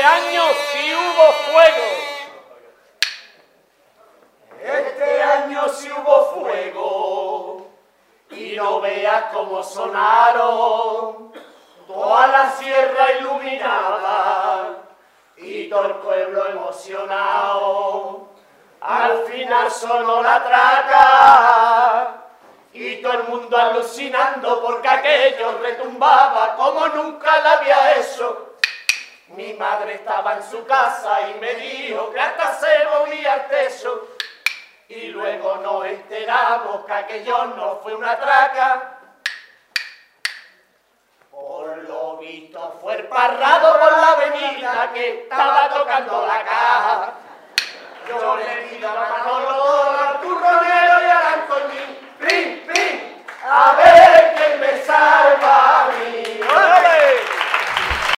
Este año sí hubo fuego. Este año sí hubo fuego y no veas cómo sonaron toda la sierra iluminada y todo el pueblo emocionado. Al final sonó la traca y todo el mundo alucinando porque aquello retumbaba como nunca la había hecho. Mi madre estaba en su casa y me dijo que hasta se movía el techo. Y luego nos enteramos que aquello no fue una traca. Por lo visto fue el parrado por la avenida que estaba tocando la caja. Yo le pido a Manolo, al turronero y al Antoñín, ¡pim, pim! A ver quién me salva.